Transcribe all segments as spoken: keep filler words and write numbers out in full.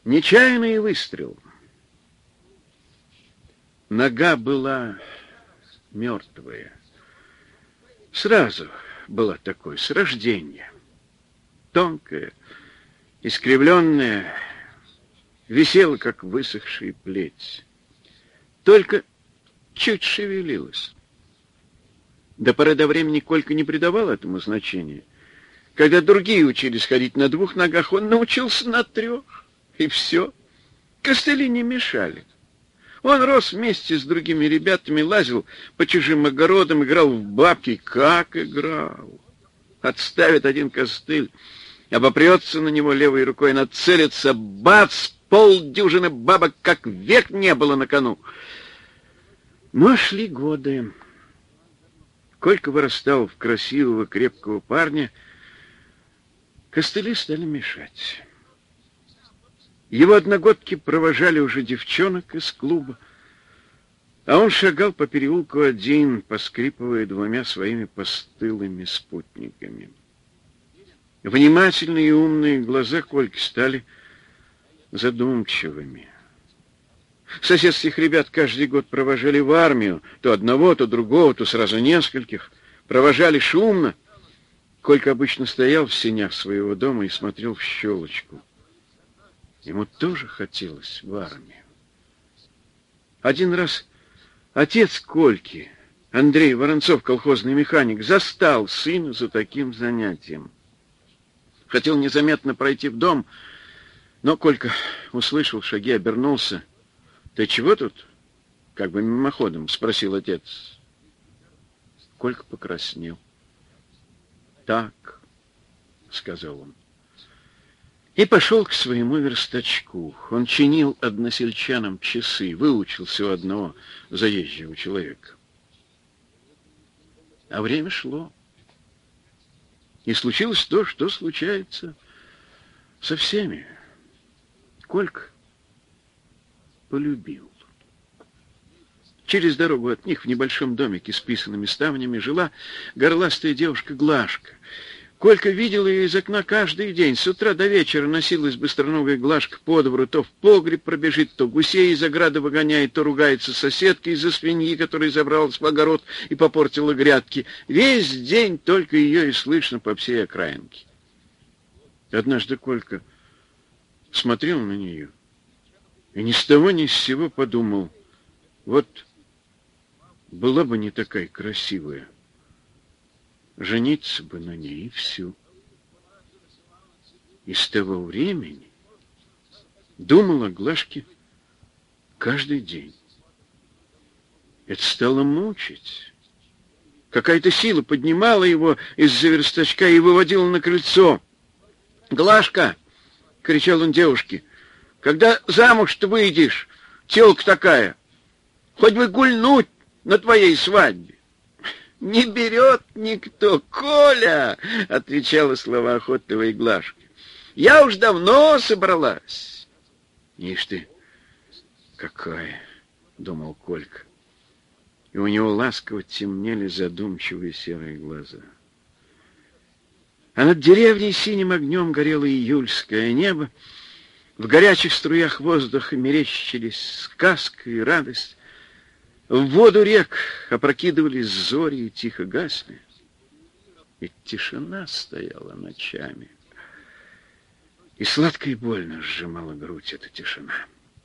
Нечаянный выстрел. Нога была мертвая. Сразу была такой, с рождения. Тонкая, искривленная, висела, как высохшая плеть. Только чуть шевелилась. До поры до времени Колька не придавал этому значения. Когда другие учились ходить на двух ногах, он научился на трех. И все. Костыли не мешали. Он рос вместе с другими ребятами, лазил по чужим огородам, играл в бабки. Как играл! Отставит один костыль, обопрется на него левой рукой, нацелится, бац, полдюжины бабок, как век не было на кону. Но шли годы. Колька вырастал в красивого, крепкого парня, костыли стали мешать. Его одногодки провожали уже девчонок из клуба, а он шагал по переулку один, поскрипывая двумя своими постылыми спутниками. Внимательные и умные глаза Кольки стали задумчивыми. Соседских ребят каждый год провожали в армию, то одного, то другого, то сразу нескольких. Провожали шумно. Колька обычно стоял в сенях своего дома и смотрел в щелочку. Ему тоже хотелось в армию. Один раз отец Кольки, Андрей Воронцов, колхозный механик, застал сына за таким занятием. Хотел незаметно пройти в дом, но Колька услышал шаги, обернулся. — Ты чего тут? — как бы мимоходом спросил отец. Колька покраснел. — Так, — сказал он. И пошел к своему верстачку. Он чинил односельчанам часы, выучился у одного заезжего человека. А время шло. И случилось то, что случается со всеми. Колька полюбил. Через дорогу от них в небольшом домике с писаными ставнями жила горластая девушка Глашка. Колька видел ее из окна каждый день. С утра до вечера носилась быстроногая Глашка по двору, то в погреб пробежит, то гусей из ограды выгоняет, то ругается с соседкой из-за свиньи, которая забралась в огород и попортила грядки. Весь день только ее и слышно по всей окраинке. Однажды Колька смотрел на нее и ни с того ни с сего подумал: вот была бы не такая красивая, жениться бы на ней, и все. И с того времени думал о Глашке каждый день. Это стало мучить. Какая-то сила поднимала его из-за верстачка и выводила на крыльцо. «Глашка!» — кричал он девушке. «Когда замуж-то выйдешь, телка такая, хоть бы гульнуть на твоей свадьбе». «Не берет никто, Коля!» — отвечала словоохотливая Глашка. «Я уж давно собралась». «Ишь ты, какая!» — думал Колька. И у него ласково темнели задумчивые серые глаза. А над деревней синим огнем горело июльское небо. В горячих струях воздуха мерещились сказка и радость. В воду рек опрокидывались зори и тихо гасли. И тишина стояла ночами. И сладко и больно сжимала грудь эта тишина.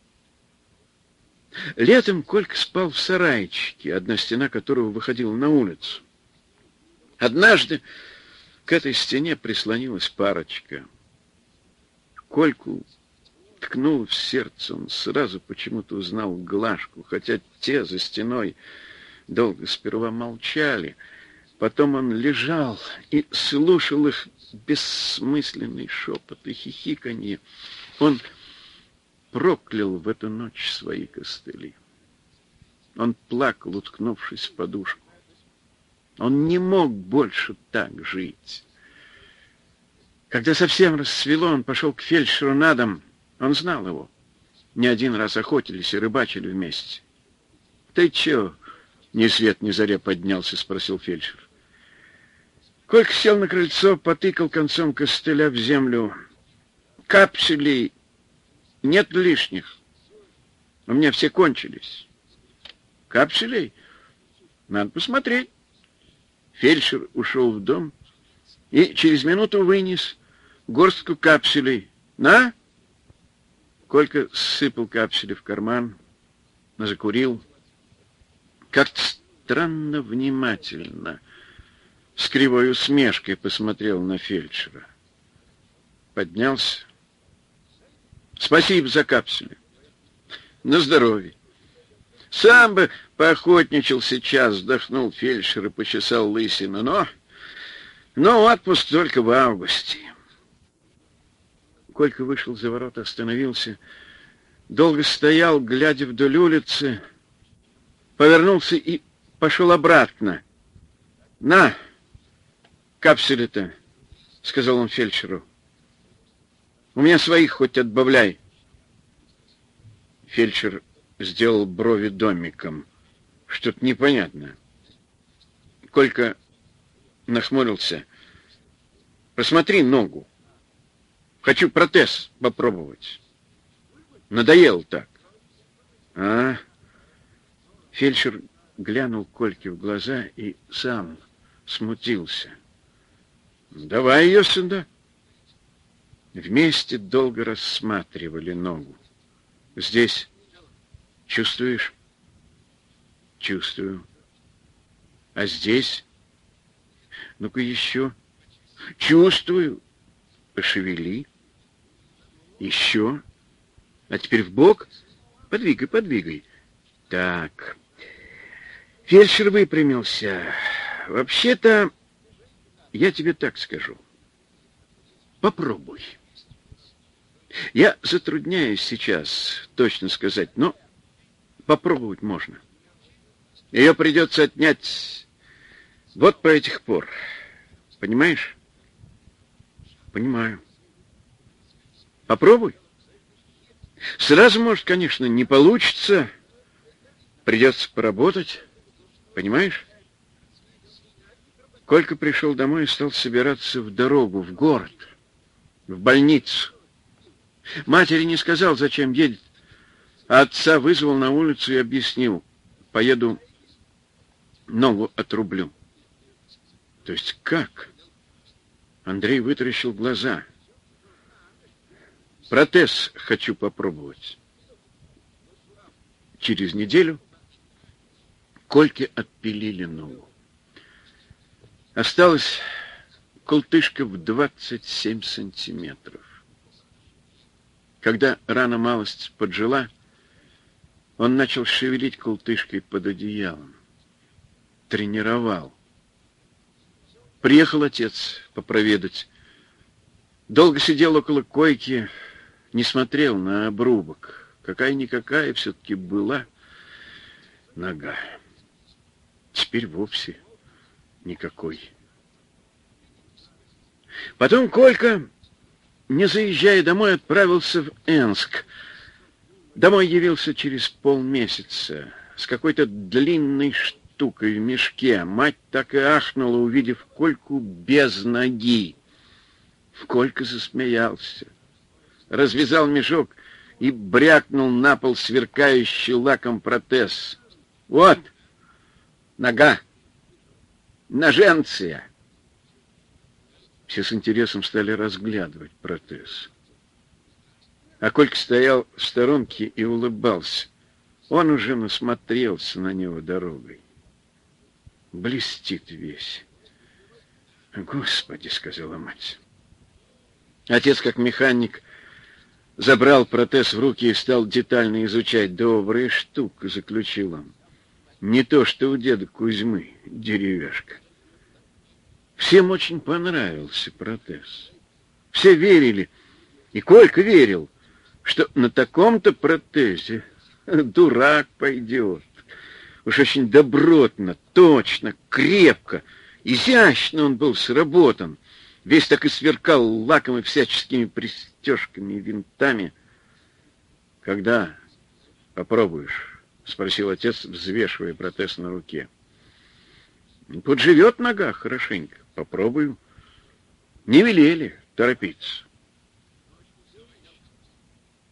Летом Колька спал в сарайчике, одна стена которого выходила на улицу. Однажды к этой стене прислонилась парочка. Кольку ткнул в сердце, он сразу почему-то узнал Глашку, хотя те за стеной долго сперва молчали. Потом он лежал и слушал их бессмысленный шепот и хихиканье. Он проклял в эту ночь свои костыли. Он плакал, уткнувшись в подушку. Он не мог больше так жить. Когда совсем рассвело, он пошел к фельдшеру на дом. Он знал его. Не один раз охотились и рыбачили вместе. — Ты чё, ни свет ни заря поднялся? — спросил фельдшер. Колька сел на крыльцо, потыкал концом костыля в землю. — Капсюлей Нет лишних. У меня все кончились. Капсулей? Надо посмотреть. Фельдшер ушел в дом и через минуту вынес горстку капсулей. На! Колька сыпал капсули в карман, закурил. Как-то странно внимательно, с кривой усмешкой посмотрел на фельдшера. Поднялся. Спасибо за капсули. На здоровье. Сам бы поохотничал сейчас, вздохнул фельдшер и почесал лысину. Но, но отпуск только в августе. Колька вышел за ворота, остановился, долго стоял, глядя вдоль улицы, повернулся и пошел обратно. — На, капсули-то, — сказал он фельдшеру. — У меня своих хоть отбавляй. Фельдшер сделал брови домиком. Что-то непонятно. Колька нахмурился. — Посмотри ногу. Хочу протез попробовать. Надоело так. А? Фельдшер глянул Кольке в глаза и сам смутился. Давай ее сюда. Вместе долго рассматривали ногу. Здесь чувствуешь? Чувствую. А здесь? Ну-ка еще. Чувствую. Пошевели. Еще. А теперь в бок. Подвигай, подвигай. Так. Фельдшер выпрямился. Вообще-то, я тебе так скажу. Попробуй. Я затрудняюсь сейчас точно сказать, но попробовать можно. Ее придется отнять вот по этих пор. Понимаешь? Понимаю. Попробуй. Сразу, может, конечно, не получится. Придется поработать. Понимаешь? Колька пришел домой и стал собираться в дорогу, в город, в больницу. Матери не сказал, зачем едет, а отца вызвал на улицу и объяснил. Поеду, ногу отрублю. То есть как? Андрей вытаращил глаза. Протез хочу попробовать. Через неделю Кольке отпилили ногу. Осталась култышка в двадцать семь сантиметров. Когда рана малость поджила, он начал шевелить култышкой под одеялом. Тренировал. Приехал отец попроведать. Долго сидел около койки, не смотрел на обрубок. Какая-никакая все-таки была нога. Теперь вовсе никакой. Потом Колька, не заезжая домой, отправился в Энск. Домой явился через полмесяца с какой-то длинной штукой в мешке. Мать так и ахнула, увидев Кольку без ноги. Колька засмеялся, развязал мешок и брякнул на пол сверкающий лаком протез. Вот, нога, ноженция. Все с интересом стали разглядывать протез. А Колька стоял в сторонке и улыбался. Он уже насмотрелся на него дорогой. Блестит весь. «Господи!» — сказала мать. Отец, как механик, забрал протез в руки и стал детально изучать. «Добрая штука», — заключил он. «Не то, что у деда Кузьмы, деревяшка». Всем очень понравился протез. Все верили, и Колька верил, что на таком-то протезе дурак пойдет. Уж очень добротно, точно, крепко, изящно он был сработан. Весь так и сверкал лаком и всяческими пристежками и винтами. «Когда попробуешь?» — спросил отец, взвешивая протез на руке. «Тут живет нога хорошенько. Попробую». Не велели торопиться.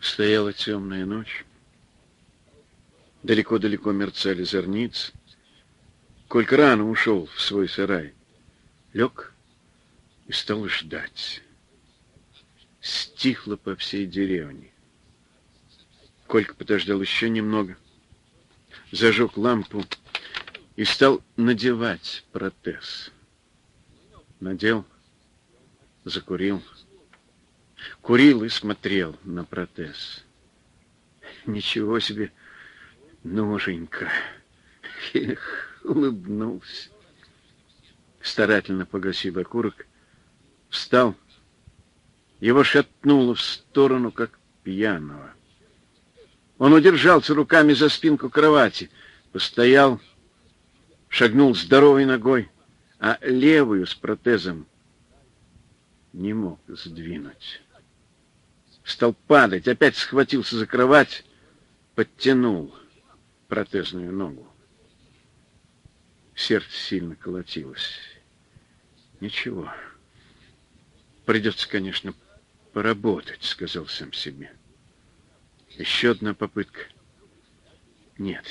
Стояла темная ночь. Далеко-далеко мерцали зорницы. Колька рано ушел в свой сарай. Лег и стал ждать. Стихло по всей деревне. Колька подождал еще немного, зажег лампу и стал надевать протез. Надел, закурил. Курил и смотрел на протез. Ничего себе, ноженька. Эх, улыбнулся. Старательно погасил окурок, встал. Его шатнуло в сторону, как пьяного. Он удержался руками за спинку кровати, постоял, шагнул здоровой ногой, а левую с протезом не мог сдвинуть. Стал падать, опять схватился за кровать, подтянул протезную ногу. Сердце сильно колотилось. Ничего. Придется, конечно, поработать, сказал сам себе. Еще одна попытка. Нет.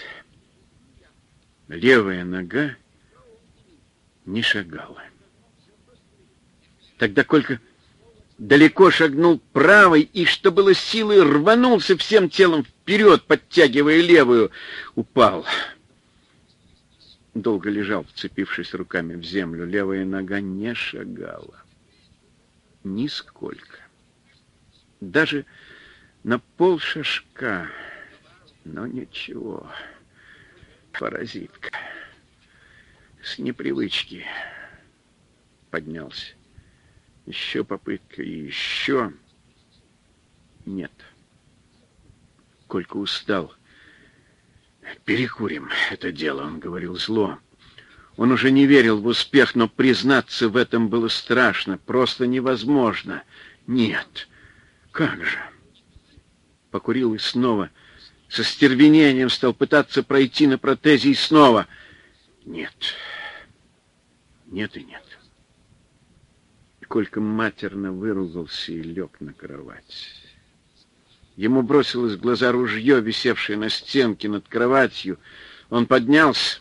Левая нога не шагала. Тогда Колька далеко шагнул правой и, что было силы, рванулся всем телом вперед, подтягивая левую. Упал. Долго лежал, вцепившись руками в землю. Левая нога не шагала. Нисколько. Даже на полшажка. Но ничего. Паразитка. С непривычки поднялся. Еще попытка и еще. Нет. Колька устал. Перекурим это дело, он говорил зло. Он уже не верил в успех, но признаться в этом было страшно, просто невозможно. Нет. Как же? Покурил и снова со стервенением стал пытаться пройти на протезе и снова. Нет. Нет и нет. Колька матерно выругался и лег на кровать. Ему бросилось в глаза ружье, висевшее на стенке над кроватью. Он поднялся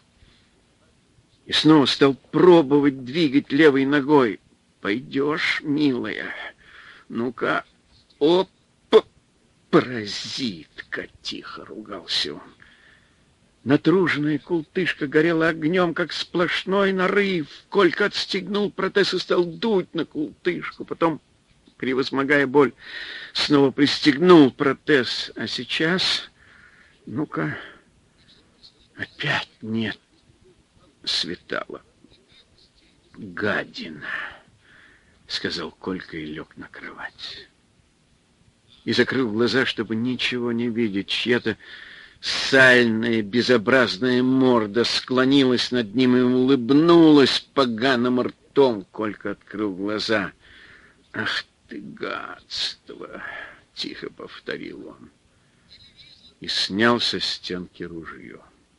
и снова стал пробовать двигать левой ногой. «Пойдешь, милая? Ну-ка, оп, паразитка!» — тихо ругался он. Натруженная култышка горела огнем, как сплошной нарыв. Колька отстегнул протез и стал дуть на култышку. Потом, превозмогая боль, снова пристегнул протез. А сейчас, ну-ка, опять нет. Светало. «Гадина!» — сказал Колька и лег на кровать. И закрыл глаза, чтобы ничего не видеть. Чья-то сальная, безобразная морда склонилась над ним и улыбнулась поганым ртом. Колька открыл глаза. «Ах ты, гадство!» — тихо повторил он. И снял со стенки ружье.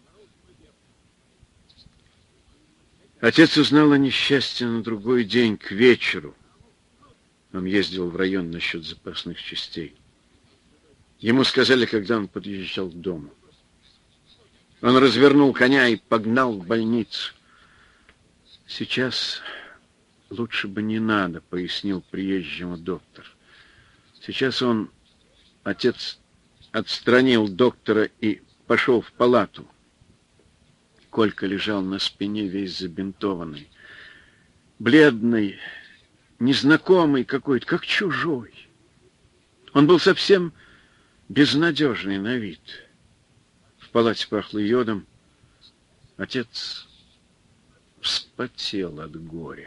Отец узнал о несчастье на другой день, к вечеру. Он ездил в район насчет запасных частей. Ему сказали, когда он подъезжал к дому. Он развернул коня и погнал в больницу. «Сейчас лучше бы не надо», — пояснил приезжему доктор. Сейчас он, отец, отстранил доктора и пошел в палату. Колька лежал на спине, весь забинтованный. Бледный, незнакомый какой-то, как чужой. Он был совсем безнадежный на вид. В палате пахло йодом. Отец вспотел от горя.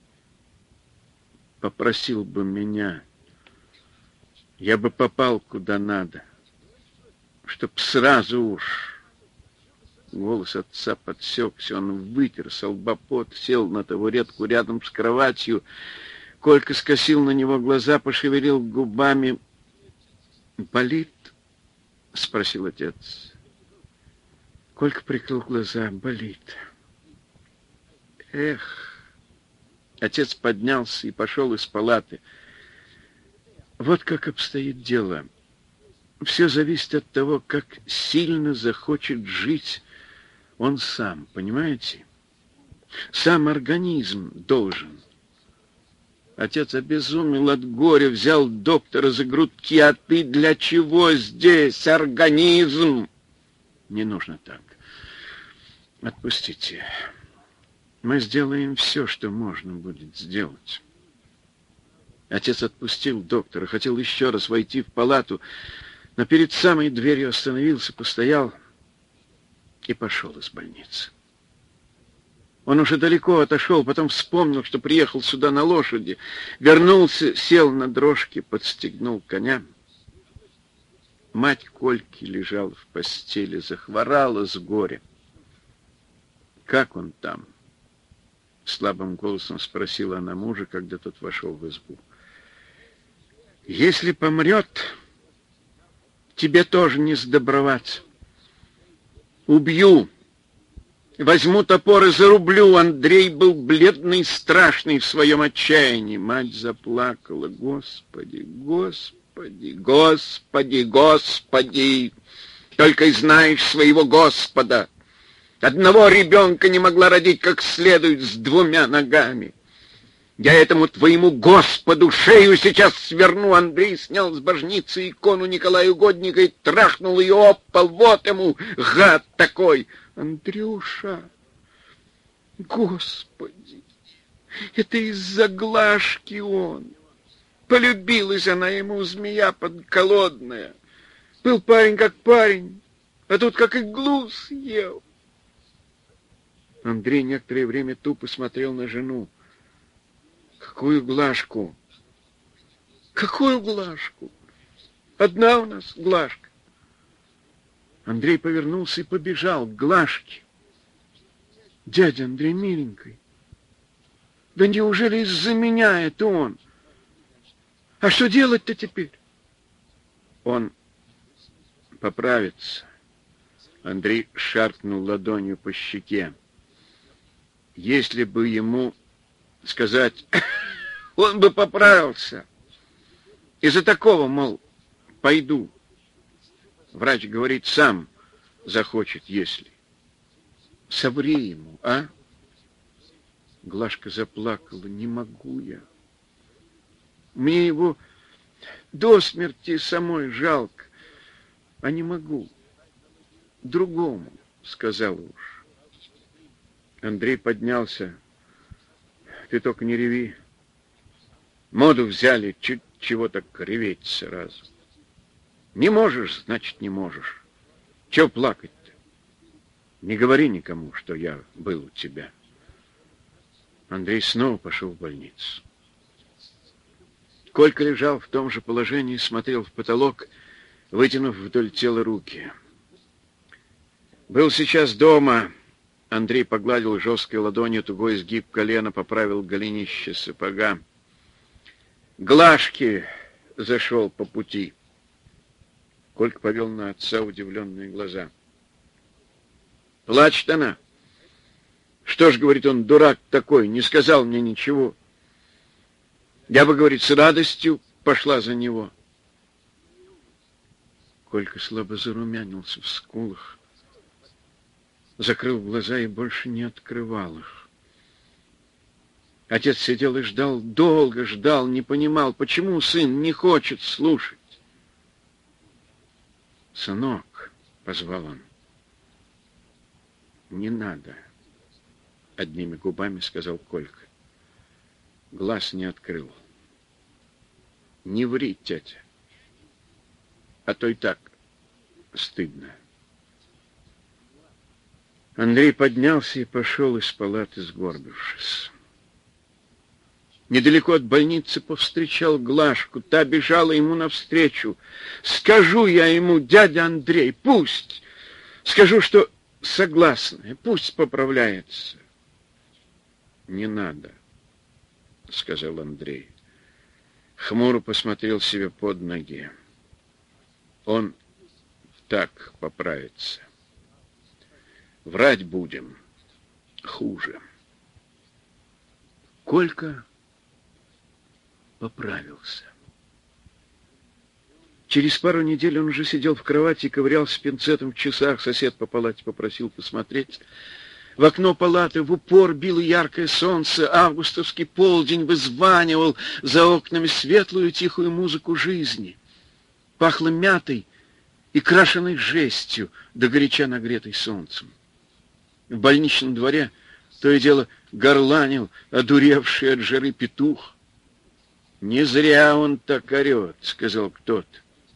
«Попросил бы меня, я бы попал куда надо, чтоб сразу уж». Голос отца подсекся, он вытер со лба пот, сел на табуретку рядом с кроватью. Колька скосил на него глаза, пошевелил губами. «Болит?» — спросил отец. Колька прикрыл глаза. «Болит». «Эх!» Отец поднялся и пошел из палаты. «Вот как обстоит дело. Все зависит от того, как сильно захочет жить он сам, понимаете? Сам организм должен. Отец обезумел от горя, взял доктора за грудки. А ты для чего здесь, организм? Не нужно так. Отпустите. Мы сделаем все, что можно будет сделать. Отец отпустил доктора, хотел еще раз войти в палату, но перед самой дверью остановился, постоял и пошел из больницы. Он уже далеко отошел, потом вспомнил, что приехал сюда на лошади, вернулся, сел на дрожки, подстегнул коня. Мать Кольки лежала в постели, захворала с горя. «Как он там?» — слабым голосом спросила она мужа, когда тот вошел в избу. «Если помрет, тебе тоже не сдобровать. Убью. Возьму топор и зарублю». Андрей был бледный и страшный в своем отчаянии. Мать заплакала. «Господи, Господи, Господи, Господи! Только и знаешь своего Господа! Одного ребенка не могла родить как следует с двумя ногами. Я этому твоему Господу шею сейчас сверну». Андрей снял с божницы икону Николая Угодника и трахнул ее об пол. Вот ему, гад такой! «Андрюша, Господи, это из-за Глашки он. Полюбилась она ему, змея подколодная. Был парень как парень, а тут как иглу съел». Андрей некоторое время тупо смотрел на жену. «Какую Глашку? Какую Глашку? Одна у нас Глашка». Андрей повернулся и побежал к Глашке. «Дядя Андрей, миленький, да неужели из-за меня это он? А что делать-то теперь?» «Он поправится». Андрей шаркнул ладонью по щеке. «Если бы ему сказать, он бы поправился. Из-за такого, мол, пойду. Врач говорит, сам захочет, если. Соври ему, а?» Глашка заплакала. «Не могу я. Мне его до смерти самой жалко, а не могу. Другому сказал уж». Андрей поднялся. «Ты только не реви. Моду взяли, чуть чего так реветь сразу. Не можешь, значит, не можешь. Чего плакать-то? Не говори никому, что я был у тебя». Андрей снова пошел в больницу. Колька лежал в том же положении, смотрел в потолок, вытянув вдоль тела руки. «Был сейчас дома». Андрей погладил жесткой ладонью тугой изгиб колена, поправил голенище сапога. «Глашки зашел по пути». Колька повел на отца удивленные глаза. «Плачет она. Что ж, — говорит он, — дурак такой, не сказал мне ничего. Я бы, — говорит, — с радостью пошла за него». Колька слабо зарумянился в скулах, закрыл глаза и больше не открывал их. Отец сидел и ждал, долго ждал, не понимал, почему сын не хочет слушать. «Сынок», — позвал он. «Не надо», — одними губами сказал Колька. Глаз не открыл. «Не ври, тетя, а то и так стыдно». Андрей поднялся и пошел из палаты, сгорбившись. Недалеко от больницы повстречал Глашку. Та бежала ему навстречу. «Скажу я ему, дядя Андрей, пусть! Скажу, что согласна, пусть поправляется». «Не надо», — сказал Андрей. Хмуро посмотрел себе под ноги. «Он так поправится. Врать будем хуже». Колька поправился. Через пару недель он уже сидел в кровати и ковырялся пинцетом в часах. Сосед по палате попросил посмотреть. В окно палаты в упор било яркое солнце. Августовский полдень вызванивал за окнами светлую тихую музыку жизни. Пахло мятой и крашеной жестью, до горяча нагретой солнцем. В больничном дворе то и дело горланил одуревший от жары петух. «Не зря он так орет», — сказал кто-то.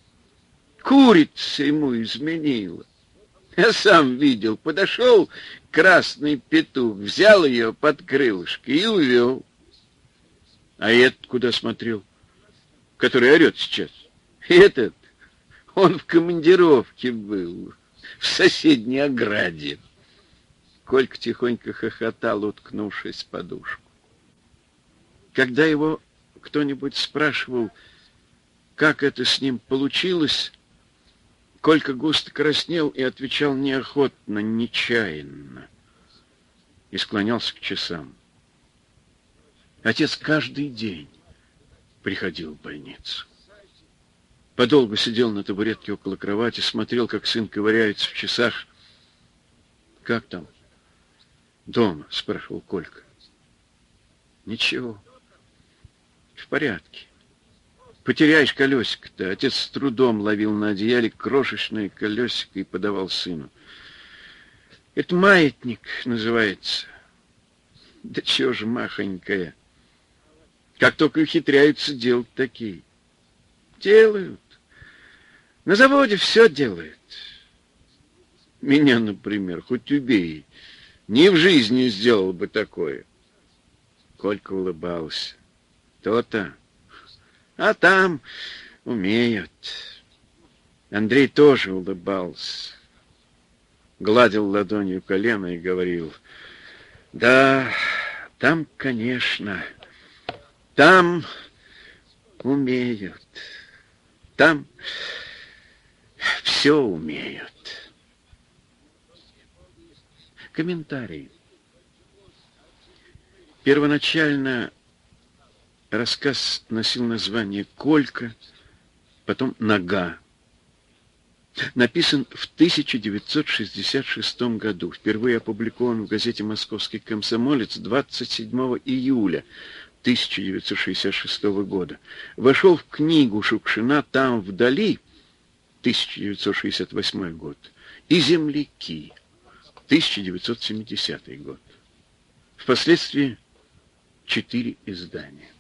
«Курица ему изменила. Я сам видел, подошел красный петух, взял ее под крылышко и увел». «А этот куда смотрел, который орет сейчас?» «Этот, он в командировке был, в соседней ограде». Колька тихонько хохотал, уткнувшись в подушку. Когда его кто-нибудь спрашивал, как это с ним получилось, Колька густо краснел и отвечал неохотно, нечаянно, и склонялся к часам. Отец каждый день приходил в больницу. Подолгу сидел на табуретке около кровати, смотрел, как сын ковыряется в часах. «Как там?» «Дома?» — спрашивал Колька. «Ничего. В порядке. Потеряешь колесико-то». Отец с трудом ловил на одеяле крошечное колесико и подавал сыну. «Это маятник называется». «Да чего же махонькая? Как только ухитряются делать такие». «Делают. На заводе все делают. Меня, например, хоть убей, ни в жизни не сделал бы такое». Колька улыбался. «То-то. А там умеют». Андрей тоже улыбался. Гладил ладонью колено и говорил: «Да, там, конечно, там умеют. Там все умеют». Комментарий. Первоначально рассказ носил название «Колька», потом «Нога». Написан в тысяча девятьсот шестьдесят шестом году. Впервые опубликован в газете «Московский комсомолец» двадцать седьмого июля тысяча девятьсот шестьдесят шестого года. Вошел в книгу Шукшина «Там вдали» тысяча девятьсот шестьдесят восьмой год и «Земляки» тысяча девятьсот семидесятый год. Впоследствии четыре издания.